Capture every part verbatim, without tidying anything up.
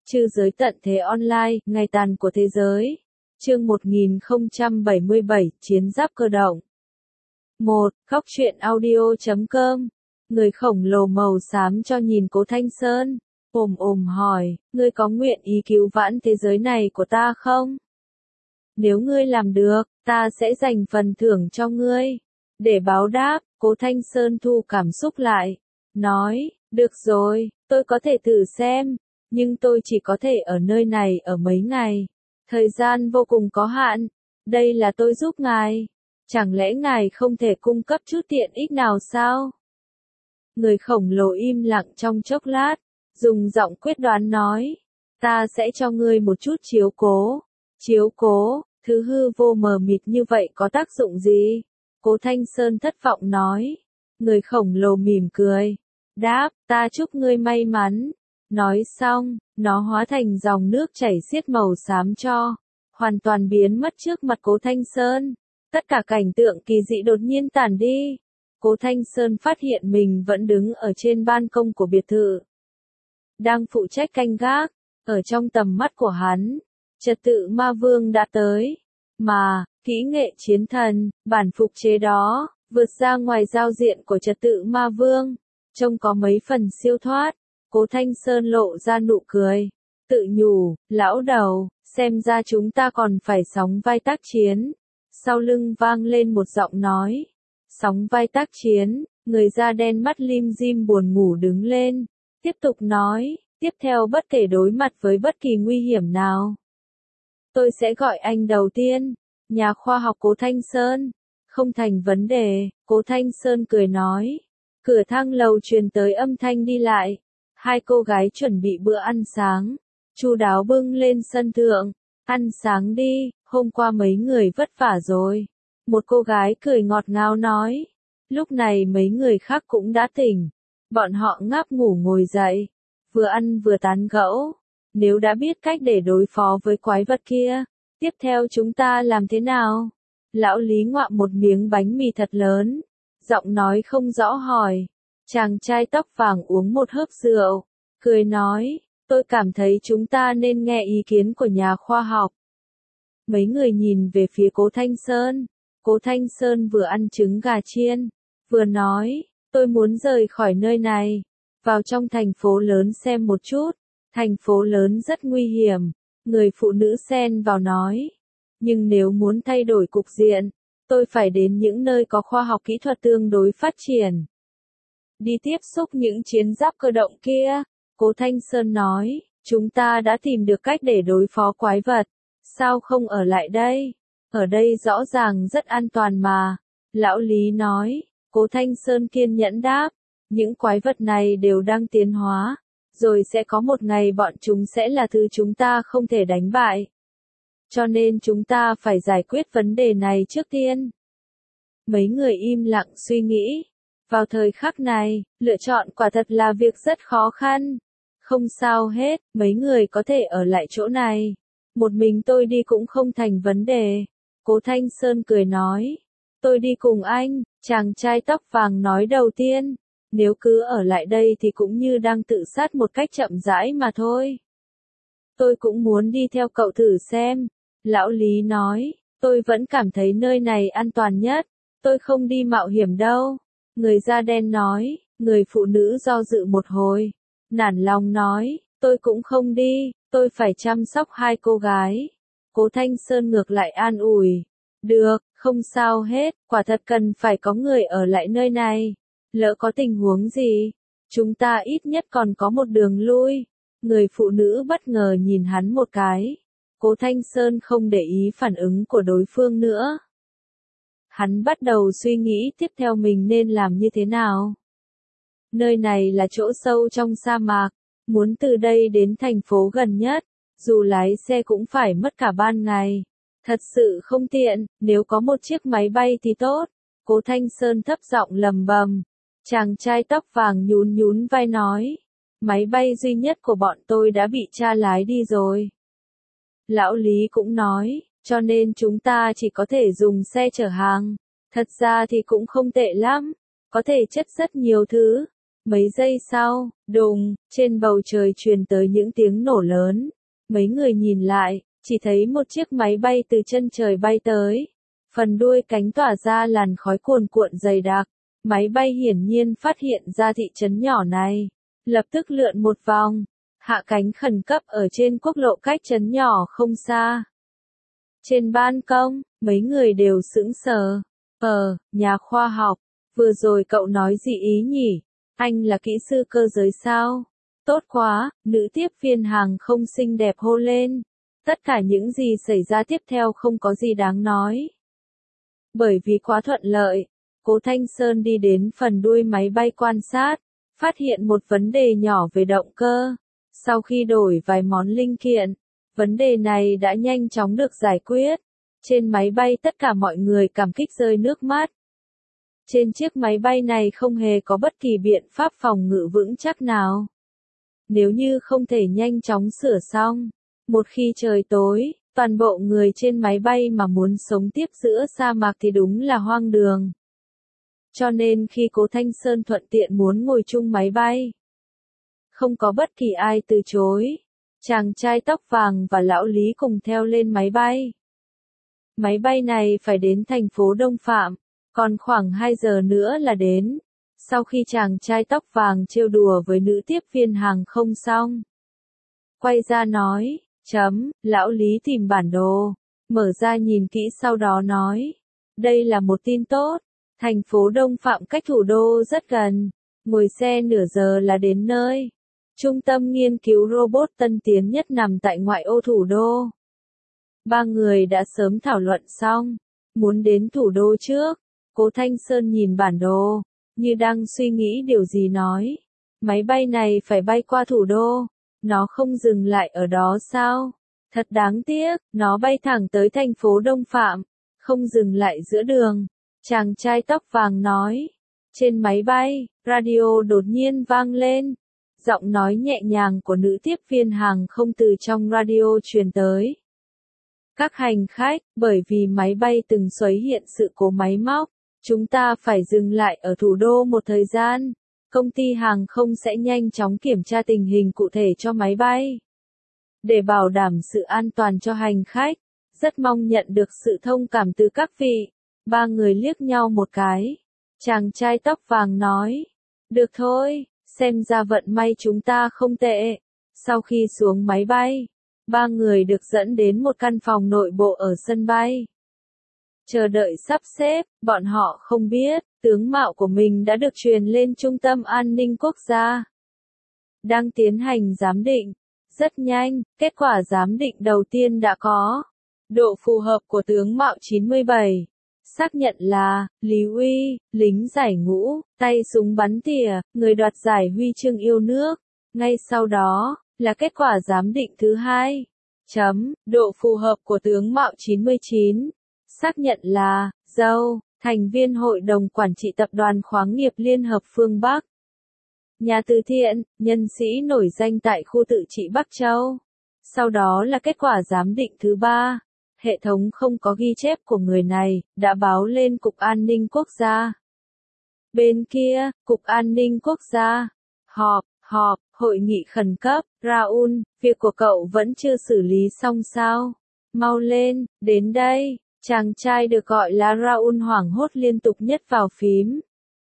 Trư giới tận thế online, ngày tàn của thế giới. Chương một nghìn không trăm bảy mươi bảy, Chiến giáp cơ động. một. Góc truyện audio chấm com. Người khổng lồ màu xám cho nhìn Cố Thanh Sơn, ồm ồm hỏi, ngươi có nguyện ý cứu vãn thế giới này của ta không? Nếu ngươi làm được, ta sẽ dành phần thưởng cho ngươi. Để báo đáp, Cố Thanh Sơn thu cảm xúc lại, nói, được rồi, tôi có thể thử xem, nhưng tôi chỉ có thể ở nơi này ở mấy ngày. Thời gian vô cùng có hạn, đây là tôi giúp ngài. Chẳng lẽ ngài không thể cung cấp chút tiện ích nào sao? Người khổng lồ im lặng trong chốc lát, dùng giọng quyết đoán nói, ta sẽ cho ngươi một chút chiếu cố. Chiếu cố, thứ hư vô mờ mịt như vậy có tác dụng gì? Cố Thanh Sơn thất vọng nói. Người khổng lồ mỉm cười, đáp, ta chúc ngươi may mắn. Nói xong, nó hóa thành dòng nước chảy xiết màu xám cho, hoàn toàn biến mất trước mặt Cố Thanh Sơn. Tất cả cảnh tượng kỳ dị đột nhiên tản đi. Cố Thanh Sơn phát hiện mình vẫn đứng ở trên ban công của biệt thự, đang phụ trách canh gác. Ở trong tầm mắt của hắn, trật tự ma vương đã tới, mà kỹ nghệ chiến thần, bản phục chế đó, vượt ra ngoài giao diện của trật tự ma vương, trông có mấy phần siêu thoát. Cố Thanh Sơn lộ ra nụ cười, tự nhủ, lão đầu, xem ra chúng ta còn phải sóng vai tác chiến. Sau lưng vang lên một giọng nói, sóng vai tác chiến. Người da đen mắt lim dim buồn ngủ đứng lên, tiếp tục nói, tiếp theo bất kể đối mặt với bất kỳ nguy hiểm nào, tôi sẽ gọi anh đầu tiên, nhà khoa học Cố Thanh Sơn. Không thành vấn đề, Cố Thanh Sơn cười nói. Cửa thang lầu truyền tới âm thanh đi lại. Hai cô gái chuẩn bị bữa ăn sáng, chu đáo bưng lên sân thượng. Ăn sáng đi, hôm qua mấy người vất vả rồi. Một cô gái cười ngọt ngào nói. Lúc này mấy người khác cũng đã tỉnh. Bọn họ ngáp ngủ ngồi dậy, vừa ăn vừa tán gẫu. Nếu đã biết cách để đối phó với quái vật kia, tiếp theo chúng ta làm thế nào? Lão Lý ngoạm một miếng bánh mì thật lớn, giọng nói không rõ hỏi. Chàng trai tóc vàng uống một hớp rượu, cười nói, tôi cảm thấy chúng ta nên nghe ý kiến của nhà khoa học. Mấy người nhìn về phía Cố Thanh Sơn. Cố Thanh Sơn vừa ăn trứng gà chiên, vừa nói, tôi muốn rời khỏi nơi này, vào trong thành phố lớn xem một chút. Thành phố lớn rất nguy hiểm. Người phụ nữ xen vào nói, nhưng nếu muốn thay đổi cục diện, tôi phải đến những nơi có khoa học kỹ thuật tương đối phát triển, đi tiếp xúc những chiến giáp cơ động kia. Cố Thanh Sơn nói, chúng ta đã tìm được cách để đối phó quái vật, sao không ở lại đây? Ở đây rõ ràng rất an toàn mà. Lão Lý nói. Cố Thanh Sơn kiên nhẫn đáp, những quái vật này đều đang tiến hóa, rồi sẽ có một ngày bọn chúng sẽ là thứ chúng ta không thể đánh bại. Cho nên chúng ta phải giải quyết vấn đề này trước tiên. Mấy người im lặng suy nghĩ. Vào thời khắc này, lựa chọn quả thật là việc rất khó khăn. Không sao hết, mấy người có thể ở lại chỗ này. Một mình tôi đi cũng không thành vấn đề. Cố Thanh Sơn cười nói. Tôi đi cùng anh, chàng trai tóc vàng nói đầu tiên. Nếu cứ ở lại đây thì cũng như đang tự sát một cách chậm rãi mà thôi. Tôi cũng muốn đi theo cậu thử xem. Lão Lý nói, tôi vẫn cảm thấy nơi này an toàn nhất. Tôi không đi mạo hiểm đâu. Người da đen nói. Người phụ nữ do dự một hồi, nản lòng nói, tôi cũng không đi, tôi phải chăm sóc hai cô gái. Cố Thanh Sơn ngược lại an ủi, được, không sao hết, quả thật cần phải có người ở lại nơi này. Lỡ có tình huống gì, chúng ta ít nhất còn có một đường lui. Người phụ nữ bất ngờ nhìn hắn một cái. Cố Thanh Sơn không để ý phản ứng của đối phương nữa. Hắn bắt đầu suy nghĩ tiếp theo mình nên làm như thế nào. Nơi này là chỗ sâu trong sa mạc, muốn từ đây đến thành phố gần nhất, dù lái xe cũng phải mất cả ban ngày. Thật sự không tiện, nếu có một chiếc máy bay thì tốt. Cố Thanh Sơn thấp giọng lầm bầm. Chàng trai tóc vàng nhún nhún vai nói. Máy bay duy nhất của bọn tôi đã bị cha lái đi rồi. Lão Lý cũng nói, cho nên chúng ta chỉ có thể dùng xe chở hàng. Thật ra thì cũng không tệ lắm, có thể chất rất nhiều thứ. Mấy giây sau, đùng, trên bầu trời truyền tới những tiếng nổ lớn. Mấy người nhìn lại, chỉ thấy một chiếc máy bay từ chân trời bay tới. Phần đuôi cánh tỏa ra làn khói cuồn cuộn dày đặc. Máy bay hiển nhiên phát hiện ra thị trấn nhỏ này. Lập tức lượn một vòng, hạ cánh khẩn cấp ở trên quốc lộ cách trấn nhỏ không xa. Trên ban công, mấy người đều sững sờ. Ờ, nhà khoa học, vừa rồi cậu nói gì ý nhỉ? Anh là kỹ sư cơ giới sao? Tốt quá, nữ tiếp viên hàng không xinh đẹp hô lên. Tất cả những gì xảy ra tiếp theo không có gì đáng nói. Bởi vì quá thuận lợi, Cố Thanh Sơn đi đến phần đuôi máy bay quan sát, phát hiện một vấn đề nhỏ về động cơ. Sau khi đổi vài món linh kiện, vấn đề này đã nhanh chóng được giải quyết. Trên máy bay tất cả mọi người cảm kích rơi nước mắt. Trên chiếc máy bay này không hề có bất kỳ biện pháp phòng ngự vững chắc nào. Nếu như không thể nhanh chóng sửa xong, một khi trời tối, toàn bộ người trên máy bay mà muốn sống tiếp giữa sa mạc thì đúng là hoang đường. Cho nên khi Cố Thanh Sơn thuận tiện muốn ngồi chung máy bay, không có bất kỳ ai từ chối. Chàng trai tóc vàng và lão Lý cùng theo lên máy bay. Máy bay này phải đến thành phố Đông Phạm, còn khoảng hai giờ nữa là đến. Sau khi chàng trai tóc vàng trêu đùa với nữ tiếp viên hàng không xong, quay ra nói, chấm, lão Lý tìm bản đồ, mở ra nhìn kỹ sau đó nói, đây là một tin tốt, thành phố Đông Phạm cách thủ đô rất gần, ngồi xe nửa giờ là đến nơi. Trung tâm nghiên cứu robot tân tiến nhất nằm tại ngoại ô thủ đô. Ba người đã sớm thảo luận xong, muốn đến thủ đô trước. Cố Thanh Sơn nhìn bản đồ, như đang suy nghĩ điều gì nói. Máy bay này phải bay qua thủ đô, nó không dừng lại ở đó sao? Thật đáng tiếc, nó bay thẳng tới thành phố Đông Phạm, không dừng lại giữa đường. Chàng trai tóc vàng nói. Trên máy bay, radio đột nhiên vang lên. Giọng nói nhẹ nhàng của nữ tiếp viên hàng không từ trong radio truyền tới. Các hành khách, bởi vì máy bay từng xuất hiện sự cố máy móc, chúng ta phải dừng lại ở thủ đô một thời gian. Công ty hàng không sẽ nhanh chóng kiểm tra tình hình cụ thể cho máy bay. Để bảo đảm sự an toàn cho hành khách, rất mong nhận được sự thông cảm từ các vị. Ba người liếc nhau một cái. Chàng trai tóc vàng nói. Được thôi, xem ra vận may chúng ta không tệ. Sau khi xuống máy bay, ba người được dẫn đến một căn phòng nội bộ ở sân bay. Chờ đợi sắp xếp, bọn họ không biết, tướng mạo của mình đã được truyền lên Trung tâm An ninh Quốc gia. Đang tiến hành giám định. Rất nhanh, kết quả giám định đầu tiên đã có. Độ phù hợp của tướng mạo chín mươi bảy. Xác nhận là, Lý Uy, lính giải ngũ, tay súng bắn tỉa, người đoạt giải huy chương yêu nước. Ngay sau đó, là kết quả giám định thứ hai. Chấm, độ phù hợp của tướng mạo chín mươi chín. Xác nhận là, Dâu, thành viên hội đồng quản trị tập đoàn khoáng nghiệp Liên hợp phương Bắc. Nhà từ thiện, nhân sĩ nổi danh tại khu tự trị Bắc Châu. Sau đó là kết quả giám định thứ ba. Hệ thống không có ghi chép của người này, đã báo lên Cục An ninh Quốc gia. Bên kia, Cục An ninh Quốc gia. Họp, họp, hội nghị khẩn cấp. Raoul, việc của cậu vẫn chưa xử lý xong sao? Mau lên, đến đây. Chàng trai được gọi là Raoul hoảng hốt liên tục nhấp vào phím.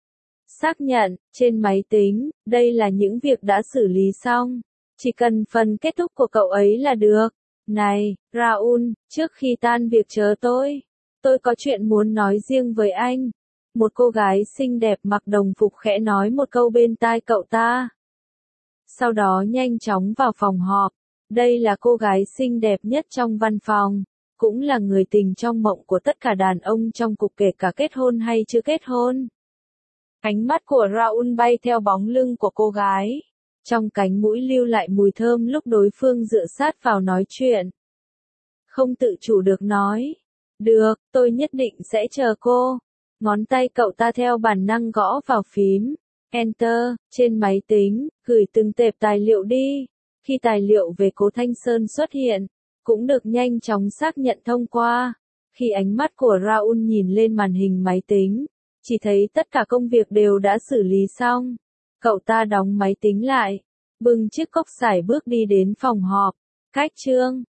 Xác nhận, trên máy tính, đây là những việc đã xử lý xong. Chỉ cần phần kết thúc của cậu ấy là được. Này, Raoul, trước khi tan việc chờ tôi. Tôi có chuyện muốn nói riêng với anh. Một cô gái xinh đẹp mặc đồng phục khẽ nói một câu bên tai cậu ta. Sau đó nhanh chóng vào phòng họp. Đây là cô gái xinh đẹp nhất trong văn phòng. Cũng là người tình trong mộng của tất cả đàn ông trong cục kể cả kết hôn hay chưa kết hôn. Ánh mắt của Raoul bay theo bóng lưng của cô gái. Trong cánh mũi lưu lại mùi thơm lúc đối phương dựa sát vào nói chuyện. Không tự chủ được nói. Được, tôi nhất định sẽ chờ cô. Ngón tay cậu ta theo bản năng gõ vào phím. Enter, trên máy tính, gửi từng tệp tài liệu đi. Khi tài liệu về Cố Thanh Sơn xuất hiện, cũng được nhanh chóng xác nhận thông qua. Khi ánh mắt của Raoul nhìn lên màn hình máy tính, chỉ thấy tất cả công việc đều đã xử lý xong. Cậu ta đóng máy tính lại, bưng chiếc cốc sải bước đi đến phòng họp. Cách chương